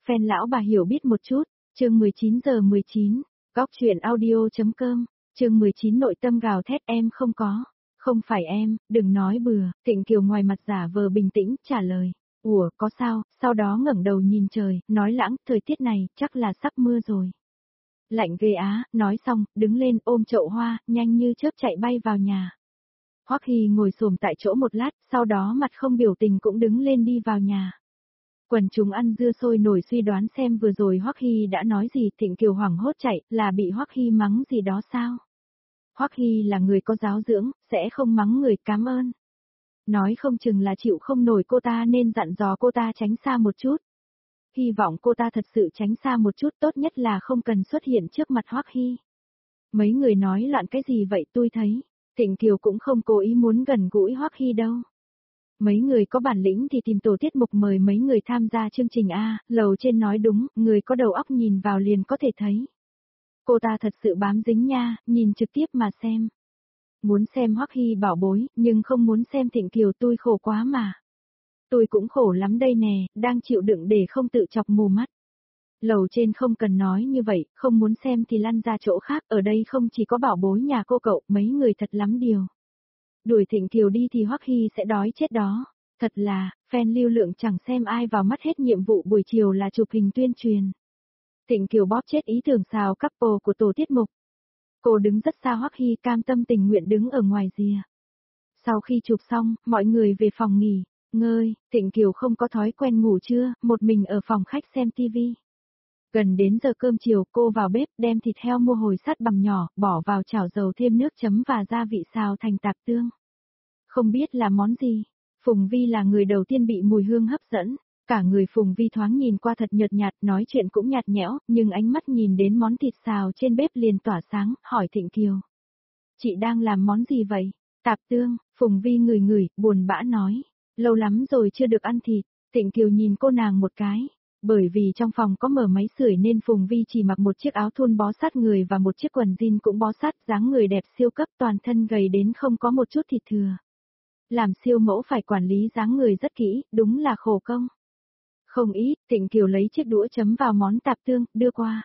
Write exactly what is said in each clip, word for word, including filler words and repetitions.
Fan lão bà hiểu biết một chút, chương mười chín giờ mười chín, góc truyện audio.com, chương mười chín nội tâm gào thét em không có, không phải em, đừng nói bừa, Thịnh Kiều ngoài mặt giả vờ bình tĩnh, trả lời, ủa, có sao, sau đó ngẩng đầu nhìn trời, nói lãng, thời tiết này, chắc là sắp mưa rồi. Lạnh ghê á, nói xong, đứng lên ôm chậu hoa, nhanh như chớp chạy bay vào nhà. Hoắc Hy ngồi xổm tại chỗ một lát, sau đó mặt không biểu tình cũng đứng lên đi vào nhà. Quần chúng ăn dưa sôi nổi suy đoán xem vừa rồi Hoắc Hy đã nói gì, Thịnh Kiều hoảng hốt chạy, là bị Hoắc Hy mắng gì đó sao? Hoắc Hy là người có giáo dưỡng, sẽ không mắng người, cảm ơn. Nói không chừng là chịu không nổi cô ta nên dặn dò cô ta tránh xa một chút. Hy vọng cô ta thật sự tránh xa một chút, tốt nhất là không cần xuất hiện trước mặt Hoắc Hy. Mấy người nói loạn cái gì vậy, tôi thấy, Thịnh Kiều cũng không cố ý muốn gần gũi Hoắc Hy đâu. Mấy người có bản lĩnh thì tìm tổ tiết mục mời mấy người tham gia chương trình A, lầu trên nói đúng, người có đầu óc nhìn vào liền có thể thấy. Cô ta thật sự bám dính nha, nhìn trực tiếp mà xem. Muốn xem Hoắc Hy bảo bối, nhưng không muốn xem Thịnh Kiều, tôi khổ quá mà. Tôi cũng khổ lắm đây nè, đang chịu đựng để không tự chọc mù mắt. Lầu trên không cần nói như vậy, không muốn xem thì lăn ra chỗ khác, ở đây không chỉ có bảo bối nhà cô cậu, mấy người thật lắm điều. Đuổi Thịnh Kiều đi thì Hoắc Hy sẽ đói chết đó. Thật là, fan lưu lượng chẳng xem ai vào mắt, hết nhiệm vụ buổi chiều là chụp hình tuyên truyền. Thịnh Kiều bóp chết ý tưởng xào couple của tổ tiết mục. Cô đứng rất xa Hoắc Hy, cam tâm tình nguyện đứng ở ngoài rìa. Sau khi chụp xong, mọi người về phòng nghỉ, ngơi, Thịnh Kiều không có thói quen ngủ trưa, một mình ở phòng khách xem tivi. Gần đến giờ cơm chiều, cô vào bếp đem thịt heo mua hồi sắt bằng nhỏ, bỏ vào chảo dầu thêm nước chấm và gia vị xào thành tạc tương. Không biết là món gì, Phùng Vi là người đầu tiên bị mùi hương hấp dẫn. Cả người Phùng Vi thoáng nhìn qua thật nhợt nhạt, nói chuyện cũng nhạt nhẽo, nhưng ánh mắt nhìn đến món thịt xào trên bếp liền tỏa sáng, hỏi Thịnh Kiều. Chị đang làm món gì vậy? Tạp tương, Phùng Vi ngửi ngửi, buồn bã nói. Lâu lắm rồi chưa được ăn thịt. Thịnh Kiều nhìn cô nàng một cái. Bởi vì trong phòng có mở máy sưởi nên Phùng Vi chỉ mặc một chiếc áo thun bó sát người và một chiếc quần jean cũng bó sát, dáng người đẹp siêu cấp, toàn thân gầy đến không có một chút thịt thừa. Làm siêu mẫu phải quản lý dáng người rất kỹ, đúng là khổ công. Không ít, Thịnh Kiều lấy chiếc đũa chấm vào món tạp tương, đưa qua.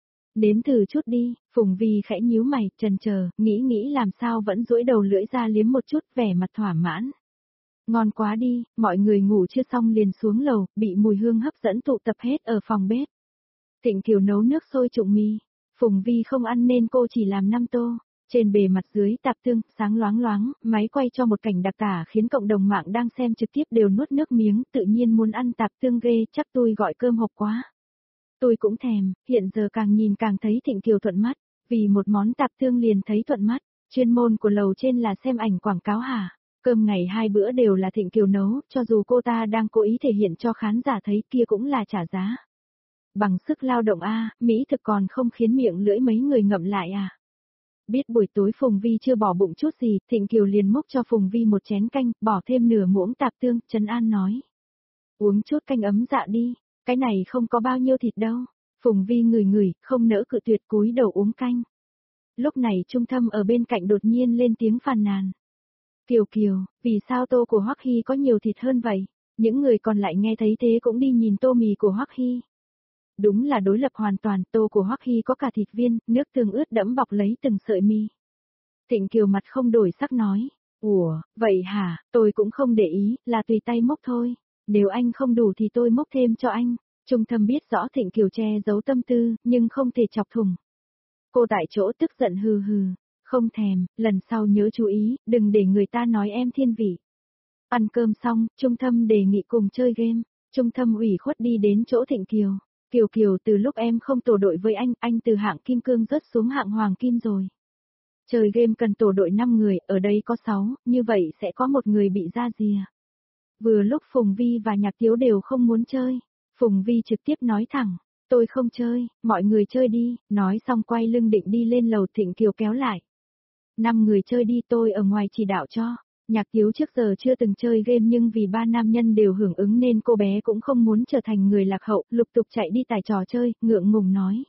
Nếm thử chút đi, Phùng Vi khẽ nhíu mày, chần chờ, nghĩ nghĩ làm sao vẫn duỗi đầu lưỡi ra liếm một chút, vẻ mặt thỏa mãn. Ngon quá đi, mọi người ngủ chưa xong liền xuống lầu, bị mùi hương hấp dẫn tụ tập hết ở phòng bếp. Thịnh Kiều nấu nước sôi trụng mì, Phùng Vi không ăn nên cô chỉ làm năm tô. Trên bề mặt dưới tạp tương, sáng loáng loáng, máy quay cho một cảnh đặc tả khiến cộng đồng mạng đang xem trực tiếp đều nuốt nước miếng, tự nhiên muốn ăn tạp tương ghê, chắc tôi gọi cơm hộp quá. Tôi cũng thèm, hiện giờ càng nhìn càng thấy Thịnh Kiều thuận mắt, vì một món tạp tương liền thấy thuận mắt, chuyên môn của lầu trên là xem ảnh quảng cáo hả? Cơm ngày hai bữa đều là Thịnh Kiều nấu, cho dù cô ta đang cố ý thể hiện cho khán giả thấy kia cũng là trả giá. Bằng sức lao động a, mỹ thực còn không khiến miệng lưỡi mấy người ngậm lại à? Biết buổi tối Phùng Vi chưa bỏ bụng chút gì, Thịnh Kiều liền múc cho Phùng Vi một chén canh, bỏ thêm nửa muỗng tạp tương, trấn an nói. Uống chút canh ấm dạ đi, cái này không có bao nhiêu thịt đâu. Phùng Vi ngửi ngửi, không nỡ cự tuyệt, cúi đầu uống canh. Lúc này Trung Thâm ở bên cạnh đột nhiên lên tiếng phàn nàn. Kiều Kiều, vì sao tô của Hoắc Hy có nhiều thịt hơn vậy? Những người còn lại nghe thấy thế cũng đi nhìn tô mì của Hoắc Hy. Đúng là đối lập hoàn toàn, tô của Hoắc Hy có cả thịt viên, nước tương ướt đẫm bọc lấy từng sợi mì. Thịnh Kiều mặt không đổi sắc nói, ủa, vậy hả, tôi cũng không để ý, là tùy tay múc thôi, nếu anh không đủ thì tôi múc thêm cho anh. Trung Thâm biết rõ Thịnh Kiều che giấu tâm tư, nhưng không thể chọc thủng. Cô tại chỗ tức giận hừ hừ, không thèm, lần sau nhớ chú ý, đừng để người ta nói em thiên vị. Ăn cơm xong, Trung Thâm đề nghị cùng chơi game, Trung Thâm ủy khuất đi đến chỗ Thịnh Kiều. Kiều Kiều, từ lúc em không tổ đội với anh, anh từ hạng kim cương rớt xuống hạng hoàng kim rồi. Chơi game cần tổ đội năm người, ở đây có sáu, như vậy sẽ có một người bị ra rìa. Vừa lúc Phùng Vi và Nhạc Tiếu đều không muốn chơi. Phùng Vi trực tiếp nói thẳng, tôi không chơi, mọi người chơi đi, nói xong quay lưng định đi lên lầu. Thịnh Kiều kéo lại. Năm người chơi đi, tôi ở ngoài chỉ đạo cho. Nhạc Tiếu trước giờ chưa từng chơi game nhưng vì ba nam nhân đều hưởng ứng nên cô bé cũng không muốn trở thành người lạc hậu, lục tục chạy đi tải trò chơi, ngượng ngùng nói.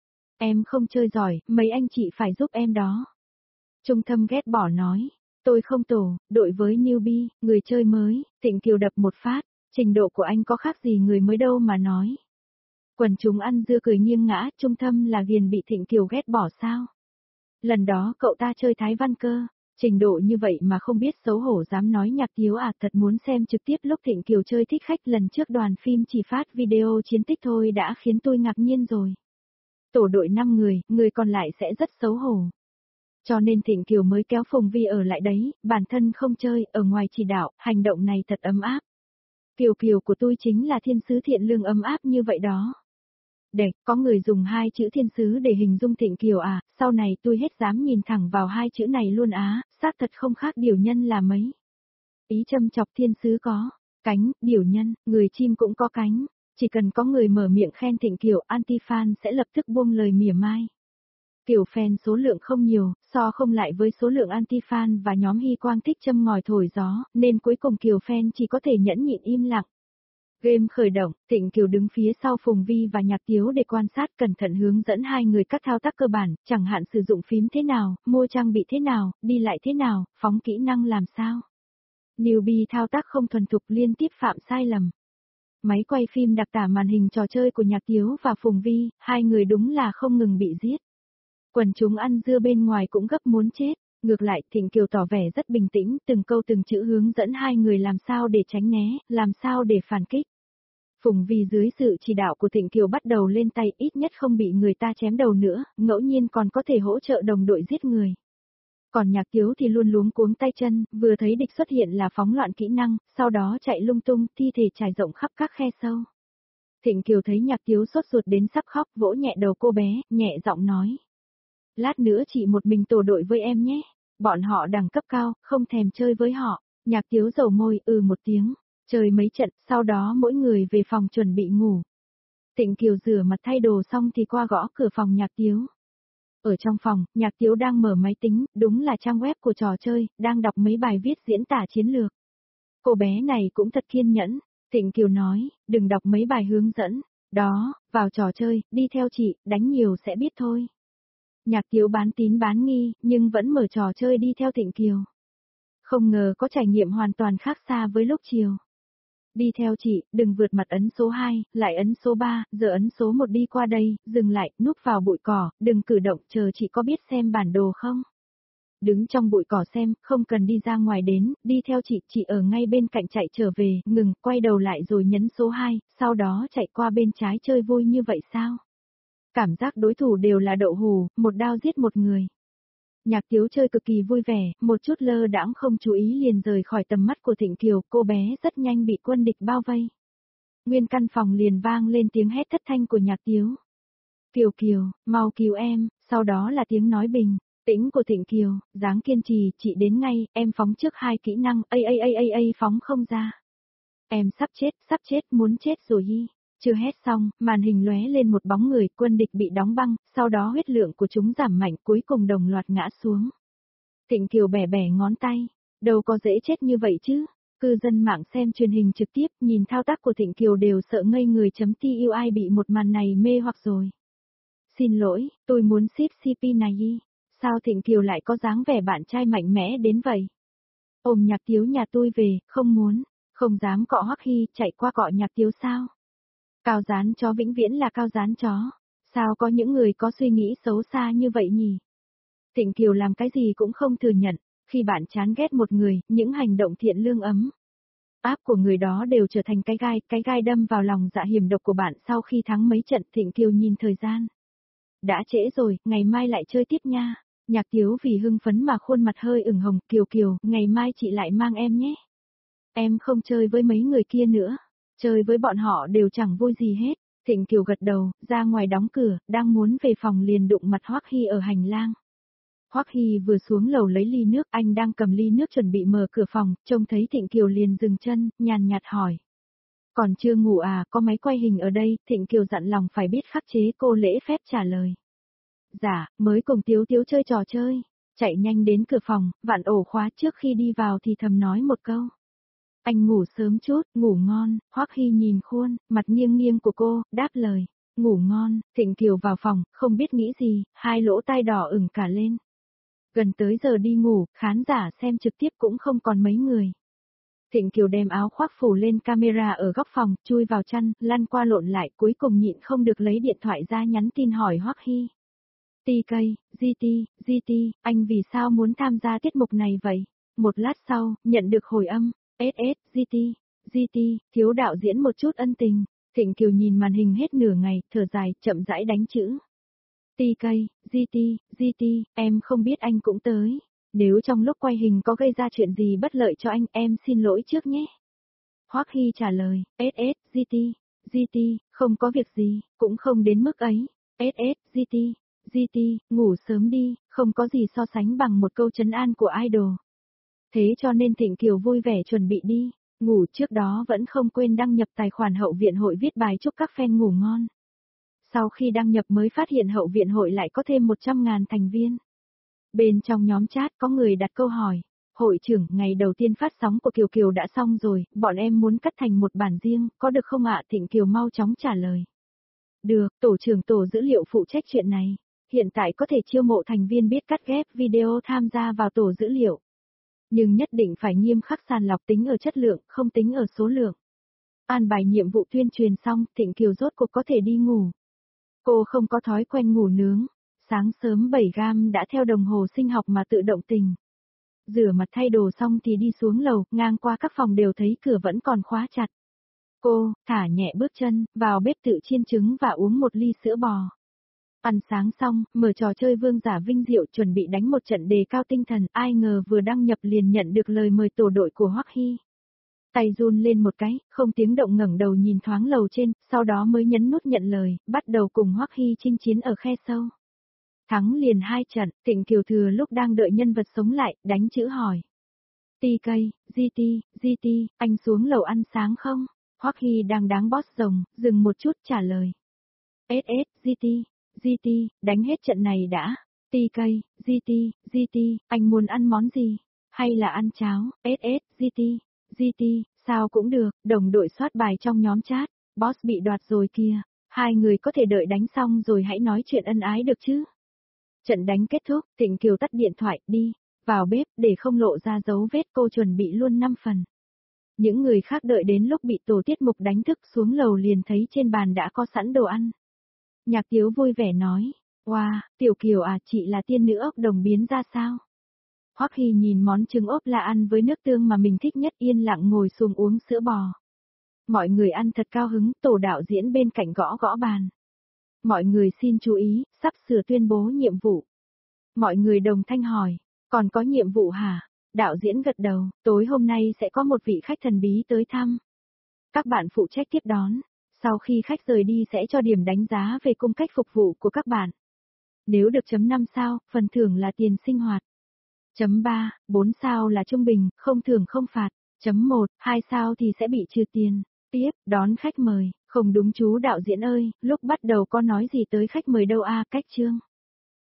Em không chơi giỏi, mấy anh chị phải giúp em đó. Trung Thâm ghét bỏ nói, tôi không tổ, đội với newbie, người chơi mới. Thịnh Kiều đập một phát, trình độ của anh có khác gì người mới đâu mà nói. Quần chúng ăn dưa cười nghiêng ngã, trung tâm là ghiền bị Thịnh Kiều ghét bỏ sao? Lần đó cậu ta chơi Thái Văn cơ, trình độ như vậy mà không biết xấu hổ dám nói Nhạc Tiếu à, thật muốn xem trực tiếp lúc Thịnh Kiều chơi thích khách lần trước đoàn phim chỉ phát video chiến tích thôi đã khiến tôi ngạc nhiên rồi. Tổ đội năm người, người còn lại sẽ rất xấu hổ. Cho nên Thịnh Kiều mới kéo Phùng Vi ở lại đấy, bản thân không chơi, ở ngoài chỉ đạo, hành động này thật ấm áp. Kiều Kiều của tôi chính là thiên sứ thiện lương ấm áp như vậy đó. Để, có người dùng hai chữ thiên sứ để hình dung Thịnh Kiều à, sau này tôi hết dám nhìn thẳng vào hai chữ này luôn á, xác thật không khác điều nhân là mấy. Ý châm chọc thiên sứ có cánh, điều nhân, người chim cũng có cánh, chỉ cần có người mở miệng khen Thịnh Kiều, anti-fan sẽ lập tức buông lời mỉa mai. Kiều fan số lượng không nhiều, so không lại với số lượng anti-fan và nhóm Hy Quang thích châm ngòi thổi gió, nên cuối cùng Kiều fan chỉ có thể nhẫn nhịn im lặng. Game khởi động, Thịnh Kiều đứng phía sau Phùng Vi và Nhạc Tiếu để quan sát cẩn thận hướng dẫn hai người các thao tác cơ bản, chẳng hạn sử dụng phím thế nào, mua trang bị thế nào, đi lại thế nào, phóng kỹ năng làm sao. Newbie thao tác không thuần thục liên tiếp phạm sai lầm. Máy quay phim đặc tả màn hình trò chơi của Nhạc Tiếu và Phùng Vi, hai người đúng là không ngừng bị giết. Quần chúng ăn dưa bên ngoài cũng gấp muốn chết, ngược lại Thịnh Kiều tỏ vẻ rất bình tĩnh, từng câu từng chữ hướng dẫn hai người làm sao để tránh né, làm sao để phản kích. Phùng Vi dưới sự chỉ đạo của Thịnh Kiều bắt đầu lên tay, ít nhất không bị người ta chém đầu nữa, ngẫu nhiên còn có thể hỗ trợ đồng đội giết người. Còn Nhạc Tiếu thì luôn luống cuống tay chân, vừa thấy địch xuất hiện là phóng loạn kỹ năng, sau đó chạy lung tung, thi thể trải rộng khắp các khe sâu. Thịnh Kiều thấy Nhạc Tiếu sốt ruột đến sắp khóc, vỗ nhẹ đầu cô bé, nhẹ giọng nói. Lát nữa chị một mình tổ đội với em nhé, bọn họ đẳng cấp cao, không thèm chơi với họ. Nhạc Tiếu dầu môi, ừ một tiếng, chơi mấy trận, sau đó mỗi người về phòng chuẩn bị ngủ. Thịnh Kiều rửa mặt thay đồ xong thì qua gõ cửa phòng Nhạc Tiếu. Ở trong phòng, Nhạc Tiếu đang mở máy tính, đúng là trang web của trò chơi, đang đọc mấy bài viết diễn tả chiến lược. Cô bé này cũng thật kiên nhẫn, Thịnh Kiều nói, đừng đọc mấy bài hướng dẫn, đó, vào trò chơi, đi theo chị, đánh nhiều sẽ biết thôi. Nhạc Tiếu bán tín bán nghi, nhưng vẫn mở trò chơi đi theo Thịnh Kiều. Không ngờ có trải nghiệm hoàn toàn khác xa với lúc chiều. Đi theo chị, đừng vượt mặt ấn số hai, lại ấn số ba, giờ ấn số một đi qua đây, dừng lại, núp vào bụi cỏ, đừng cử động, chờ chị có biết xem bản đồ không? Đứng trong bụi cỏ xem, không cần đi ra ngoài đến, đi theo chị, chị ở ngay bên cạnh chạy trở về, ngừng, quay đầu lại rồi nhấn số hai, sau đó chạy qua bên trái chơi vui như vậy sao? Cảm giác đối thủ đều là đậu hù, một đao giết một người. Nhạc Tiếu chơi cực kỳ vui vẻ, một chút lơ đãng không chú ý liền rời khỏi tầm mắt của Thịnh Kiều, cô bé rất nhanh bị quân địch bao vây. Nguyên căn phòng liền vang lên tiếng hét thất thanh của Nhạc Tiếu. Kiều Kiều, mau cứu em, sau đó là tiếng nói bình tĩnh của Thịnh Kiều, dáng kiên trì, chị đến ngay, em phóng trước hai kỹ năng, a a a a a phóng không ra. Em sắp chết, sắp chết, muốn chết rồi hi. Chưa hét xong, màn hình lóe lên một bóng người, quân địch bị đóng băng, sau đó huyết lượng của chúng giảm mạnh, cuối cùng đồng loạt ngã xuống. Thịnh Kiều bẻ bẻ ngón tay, đâu có dễ chết như vậy chứ. Cư dân mạng xem truyền hình trực tiếp, nhìn thao tác của Thịnh Kiều đều sợ ngây người. .tui bị một màn này mê hoặc rồi. Xin lỗi, tôi muốn ship xê pê này đi. Sao Thịnh Kiều lại có dáng vẻ bạn trai mạnh mẽ đến vậy? Ôm Nhạc Tiếu nhà tôi về, không muốn, không dám cọ Hoắc Hy, chạy qua cọ Nhạc Tiếu sao? Cao dán chó vĩnh viễn là cao dán chó. Sao có những người có suy nghĩ xấu xa như vậy nhỉ? Thịnh Kiều làm cái gì cũng không thừa nhận, khi bạn chán ghét một người, những hành động thiện lương ấm áp của người đó đều trở thành cái gai, cái gai đâm vào lòng dạ hiểm độc của bạn. Sau khi thắng mấy trận, Thịnh Kiều nhìn thời gian. Đã trễ rồi, ngày mai lại chơi tiếp nha. Nhạc Tiếu vì hưng phấn mà khuôn mặt hơi ửng hồng, Kiều Kiều, ngày mai chị lại mang em nhé. Em không chơi với mấy người kia nữa. Chơi với bọn họ đều chẳng vui gì hết. Thịnh Kiều gật đầu, ra ngoài đóng cửa, đang muốn về phòng liền đụng mặt Hoắc Hy ở hành lang. Hoắc Hy vừa xuống lầu lấy ly nước, anh đang cầm ly nước chuẩn bị mở cửa phòng, trông thấy Thịnh Kiều liền dừng chân, nhàn nhạt hỏi. Còn chưa ngủ à, có máy quay hình ở đây, Thịnh Kiều dặn lòng phải biết khắc chế, cô lễ phép trả lời. Dạ, mới cùng Tiếu Tiếu chơi trò chơi. Chạy nhanh đến cửa phòng, vặn ổ khóa trước khi đi vào thì thầm nói một câu. Anh ngủ sớm chút, ngủ ngon. Hoắc Hy nhìn khuôn, mặt nghiêng nghiêng của cô, đáp lời. Ngủ ngon. Thịnh Kiều vào phòng, không biết nghĩ gì, hai lỗ tai đỏ ửng cả lên. Gần tới giờ đi ngủ, khán giả xem trực tiếp cũng không còn mấy người. Thịnh Kiều đem áo khoác phủ lên camera ở góc phòng, chui vào chăn, lăn qua lộn lại, cuối cùng nhịn không được lấy điện thoại ra nhắn tin hỏi Hoắc Hy. tê ca, giê tê, giê tê, anh vì sao muốn tham gia tiết mục này vậy? Một lát sau, nhận được hồi âm, ét ét, giê tê, giê tê, thiếu đạo diễn một chút ân tình. Thịnh Kiều nhìn màn hình hết nửa ngày, thở dài, chậm rãi đánh chữ. tê ca, giê tê, giê tê, em không biết anh cũng tới. Nếu trong lúc quay hình có gây ra chuyện gì bất lợi cho anh, em xin lỗi trước nhé. Hoắc Hy trả lời, ét ét, giê tê, giê tê, không có việc gì, cũng không đến mức ấy. ét ét, giê tê, giê tê, ngủ sớm đi, không có gì so sánh bằng một câu trấn an của idol. Thế cho nên Thịnh Kiều vui vẻ chuẩn bị đi, ngủ trước đó vẫn không quên đăng nhập tài khoản hậu viện hội viết bài chúc các fan ngủ ngon. Sau khi đăng nhập mới phát hiện hậu viện hội lại có thêm một trăm ngàn thành viên. Bên trong nhóm chat có người đặt câu hỏi, hội trưởng, ngày đầu tiên phát sóng của Kiều Kiều đã xong rồi, bọn em muốn cắt thành một bản riêng, có được không ạ? Thịnh Kiều mau chóng trả lời. Được, tổ trưởng tổ dữ liệu phụ trách chuyện này, hiện tại có thể chiêu mộ thành viên biết cắt ghép video tham gia vào tổ dữ liệu. Nhưng nhất định phải nghiêm khắc sàng lọc, tính ở chất lượng, không tính ở số lượng. An bài nhiệm vụ tuyên truyền xong, Thịnh Kiều rốt cuộc có thể đi ngủ. Cô không có thói quen ngủ nướng. Sáng sớm bảy gam đã theo đồng hồ sinh học mà tự động tỉnh. Rửa mặt thay đồ xong thì đi xuống lầu, ngang qua các phòng đều thấy cửa vẫn còn khóa chặt. Cô, thả nhẹ bước chân, vào bếp tự chiên trứng và uống một ly sữa bò. Ăn sáng xong, mở trò chơi vương giả vinh diệu chuẩn bị đánh một trận đề cao tinh thần, ai ngờ vừa đăng nhập liền nhận được lời mời tổ đội của Hoắc Hy. Tay run lên một cái, không tiếng động ngẩng đầu nhìn thoáng lầu trên, sau đó mới nhấn nút nhận lời, bắt đầu cùng Hoắc Hy chinh chiến ở khe sâu. Thắng liền hai trận, Thịnh Kiều thừa lúc đang đợi nhân vật sống lại, đánh chữ hỏi. tê ca, giê tê, giê tê, anh xuống lầu ăn sáng không? Hoắc Hy đang đáng boss rồng, dừng một chút trả lời. ét ét, giê tê, giê tê, đánh hết trận này đã. tê ca, giê tê, giê tê, anh muốn ăn món gì? Hay là ăn cháo? ét ét, giê tê, giê tê, sao cũng được, đồng đội soát bài trong nhóm chat, boss bị đoạt rồi kìa. Hai người có thể đợi đánh xong rồi hãy nói chuyện ân ái được chứ? Trận đánh kết thúc, Thịnh Kiều tắt điện thoại, đi, vào bếp, để không lộ ra dấu vết cô chuẩn bị luôn năm phần. Những người khác đợi đến lúc bị tổ tiết mục đánh thức xuống lầu liền thấy trên bàn đã có sẵn đồ ăn. Nhạc Tiếu vui vẻ nói, wow, Tiểu Kiều à, chị là tiên nữ ốc đồng biến ra sao? Hoắc Hy nhìn món trứng ốp la ăn với nước tương mà mình thích nhất, yên lặng ngồi xuống uống sữa bò. Mọi người ăn thật cao hứng, tổ đạo diễn bên cạnh gõ gõ bàn. Mọi người xin chú ý, sắp sửa tuyên bố nhiệm vụ. Mọi người đồng thanh hỏi, còn có nhiệm vụ hả? Đạo diễn gật đầu, tối hôm nay sẽ có một vị khách thần bí tới thăm. Các bạn phụ trách tiếp đón, sau khi khách rời đi sẽ cho điểm đánh giá về cung cách phục vụ của các bạn. Nếu được chấm năm sao, phần thưởng là tiền sinh hoạt. Chấm ba, bốn sao là trung bình, không thưởng không phạt. Chấm một, hai sao thì sẽ bị trừ tiền. Tiếp, đón khách mời, không đúng chú đạo diễn ơi, lúc bắt đầu có nói gì tới khách mời đâu a, cách chương.